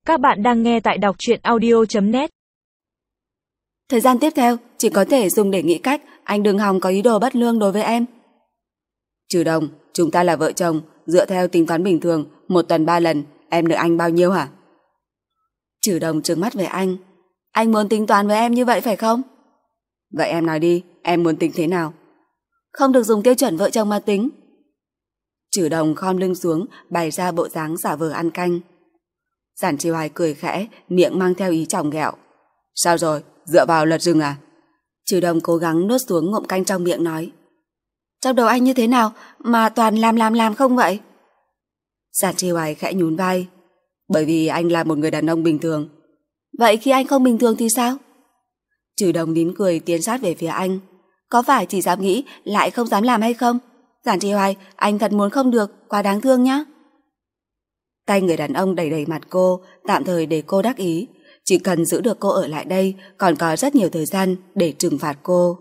Các bạn đang nghe tại đọc truyện audio.net. Thời gian tiếp theo chỉ có thể dùng để nghĩ cách anh đừng hòng có ý đồ bất lương đối với em. Trừ Đồng, chúng ta là vợ chồng, dựa theo tính toán bình thường, 1 tuần 3 lần, em nợ anh bao nhiêu hả? Trừ Đồng trừng mắt về anh muốn tính toán với em như vậy phải không? Vậy em nói đi, em muốn tính thế nào? Không được dùng tiêu chuẩn vợ chồng mà tính. Trừ Đồng khom lưng xuống, bày ra bộ dáng giả vờ ăn canh. Giản Chi Hoài cười khẽ, miệng mang theo ý chỏng ghẹo. Sao rồi, dựa vào luật rừng à? Trừ Đồng cố gắng nuốt xuống ngụm canh trong miệng nói. Trong đầu anh như thế nào mà toàn làm không vậy? Giản Chi Hoài khẽ nhún vai. Bởi vì anh là một người đàn ông bình thường. Vậy khi anh không bình thường thì sao? Trừ Đồng nín cười tiến sát về phía anh. Có phải chỉ dám nghĩ lại không dám làm hay không? Giản Chi Hoài, anh thật muốn không được, quá đáng thương nhá. Tay người đàn ông đẩy mặt cô, tạm thời để cô đắc ý. Chỉ cần giữ được cô ở lại đây, còn có rất nhiều thời gian để trừng phạt cô.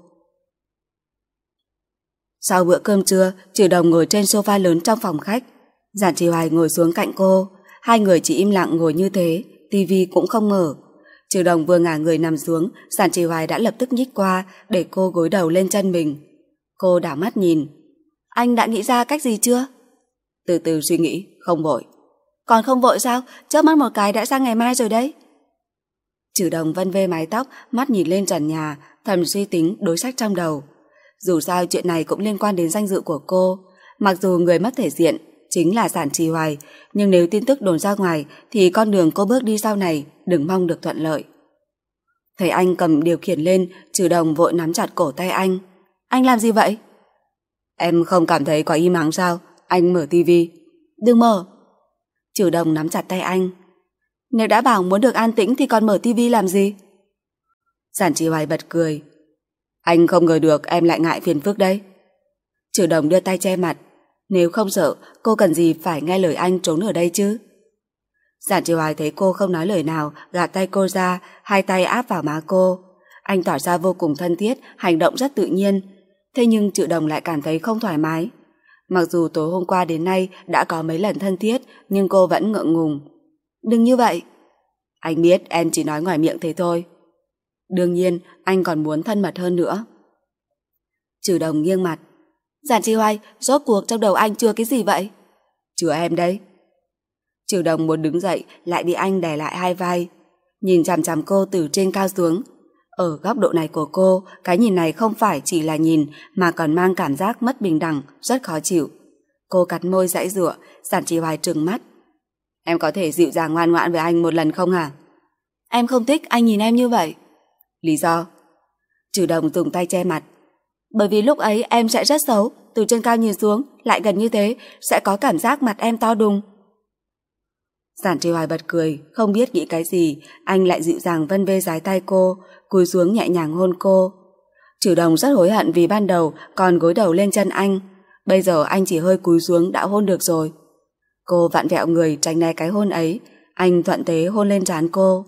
Sau bữa cơm trưa, Trừ Đồng ngồi trên sofa lớn trong phòng khách. Giản Chi Hoài ngồi xuống cạnh cô. Hai người chỉ im lặng ngồi như thế, tivi cũng không mở. Trừ Đồng vừa ngả người nằm xuống, Giản Chi Hoài đã lập tức nhích qua để cô gối đầu lên chân mình. Cô đảo mắt nhìn. Anh đã nghĩ ra cách gì chưa? Từ từ suy nghĩ, không vội. Còn không vội sao? Chớp mắt một cái đã sang ngày mai rồi đấy. Trừ Đồng vân vê mái tóc, mắt nhìn lên trần nhà, thầm suy tính đối sách trong đầu. Dù sao chuyện này cũng liên quan đến danh dự của cô. Mặc dù người mất thể diện chính là Giản Chi Hoài, nhưng nếu tin tức đồn ra ngoài thì con đường cô bước đi sau này đừng mong được thuận lợi. Thấy anh cầm điều khiển lên, Trừ Đồng vội nắm chặt cổ tay anh. Anh làm gì vậy? Em không cảm thấy có im ắng sao? Anh mở tivi. Đừng mở. Trừ Đồng nắm chặt tay anh. Nếu đã bảo muốn được an tĩnh thì còn mở tivi làm gì? Giản Chi Hoài bật cười. Anh không ngờ được em lại ngại phiền phức đấy. Trừ Đồng đưa tay che mặt. Nếu không sợ, cô cần gì phải nghe lời anh trốn ở đây chứ? Giản Chi Hoài thấy cô không nói lời nào, gạt tay cô ra, hai tay áp vào má cô. Anh tỏ ra vô cùng thân thiết, hành động rất tự nhiên. Thế nhưng Trừ Đồng lại cảm thấy không thoải mái. Mặc dù tối hôm qua đến nay đã có mấy lần thân thiết, nhưng cô vẫn ngượng ngùng. Đừng như vậy. Anh biết em chỉ nói ngoài miệng thế thôi. Đương nhiên, anh còn muốn thân mật hơn nữa. Trừ Đồng nghiêng mặt. Giản Chi Hoài, rốt cuộc trong đầu anh chưa cái gì vậy? Chưa em đấy. Trừ Đồng muốn đứng dậy, lại bị anh đè lại hai vai. Nhìn chằm chằm cô từ trên cao xuống. Ở góc độ này của cô, cái nhìn này không phải chỉ là nhìn mà còn mang cảm giác mất bình đẳng, rất khó chịu. Cô cắn môi giãy giụa, Giản Chi Hoài trừng mắt. Em có thể dịu dàng ngoan ngoãn với anh một lần không hả? Em không thích anh nhìn em như vậy. Lý do? Trừ Đồng dùng tay che mặt. Bởi vì lúc ấy em sẽ rất xấu, từ trên cao nhìn xuống, lại gần như thế, sẽ có cảm giác mặt em to đùng. Giản Chi Hoài bật cười, không biết nghĩ cái gì, anh lại dịu dàng vân vê dái tay cô, cúi xuống nhẹ nhàng hôn cô. Trừ Đồng rất hối hận vì ban đầu còn gối đầu lên chân anh, bây giờ anh chỉ hơi cúi xuống đã hôn được rồi. Cô vặn vẹo người tránh né cái hôn ấy, anh thuận thế hôn lên trán cô.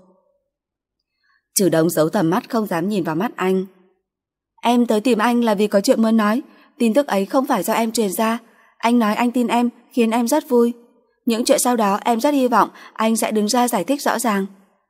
Trừ Đồng giấu tầm mắt không dám nhìn vào mắt anh. Em tới tìm anh là vì có chuyện muốn nói, tin tức ấy không phải do em truyền ra. Anh nói anh tin em, khiến em rất vui. Những chuyện sau đó em rất hy vọng anh sẽ đứng ra giải thích rõ ràng.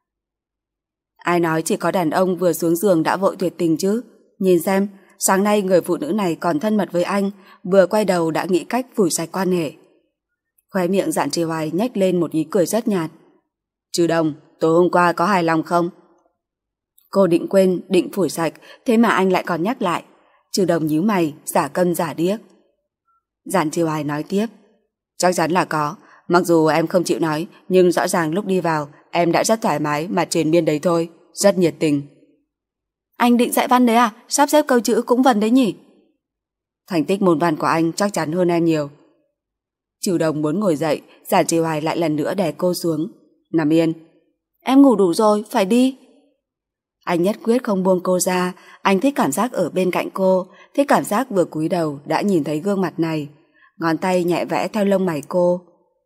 Ai nói chỉ có đàn ông vừa xuống giường đã vội tuyệt tình chứ? Nhìn xem, sáng nay người phụ nữ này còn thân mật với anh, vừa quay đầu đã nghĩ cách phủi sạch quan hệ. Khóe miệng Giản Chi Hoài nhếch lên một ý cười rất nhạt. Trừ Đồng, tối hôm qua có hài lòng không? Cô định quên, định phủi sạch, thế mà anh lại còn nhắc lại. Trừ Đồng nhíu mày, giả câm giả điếc. Giản Chi Hoài nói tiếp. Chắc chắn là có, mặc dù em không chịu nói, nhưng rõ ràng lúc đi vào em đã rất thoải mái mà triền miên đấy thôi, rất nhiệt tình. Anh định dạy văn đấy à? Sắp xếp câu chữ cũng vần đấy nhỉ? Thành tích môn văn của anh chắc chắn hơn em nhiều. Trừ Đồng muốn ngồi dậy, Giản Chi Hoài lại lần nữa đè cô xuống. Nằm yên. Em ngủ đủ rồi, phải đi. Anh nhất quyết không buông cô ra, anh thích cảm giác ở bên cạnh cô, thích cảm giác vừa cúi đầu đã nhìn thấy gương mặt này. Ngón tay nhẹ vẽ theo lông mày cô.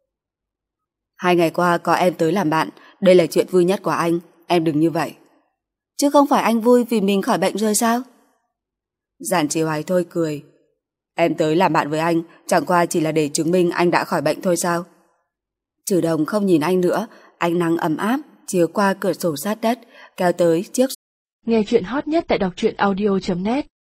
2 ngày qua có em tới làm bạn, đây là chuyện vui nhất của anh, em đừng như vậy. Chứ không phải anh vui vì mình khỏi bệnh rồi sao? Giản Chi Hoài thôi cười. Em tới làm bạn với anh, chẳng qua chỉ là để chứng minh anh đã khỏi bệnh thôi sao? Trừ Đồng không nhìn anh nữa, ánh nắng ấm áp chiếu qua cửa sổ sát đất kéo tới chiếc. Nghe chuyện hot nhất tại đọc truyện audio.net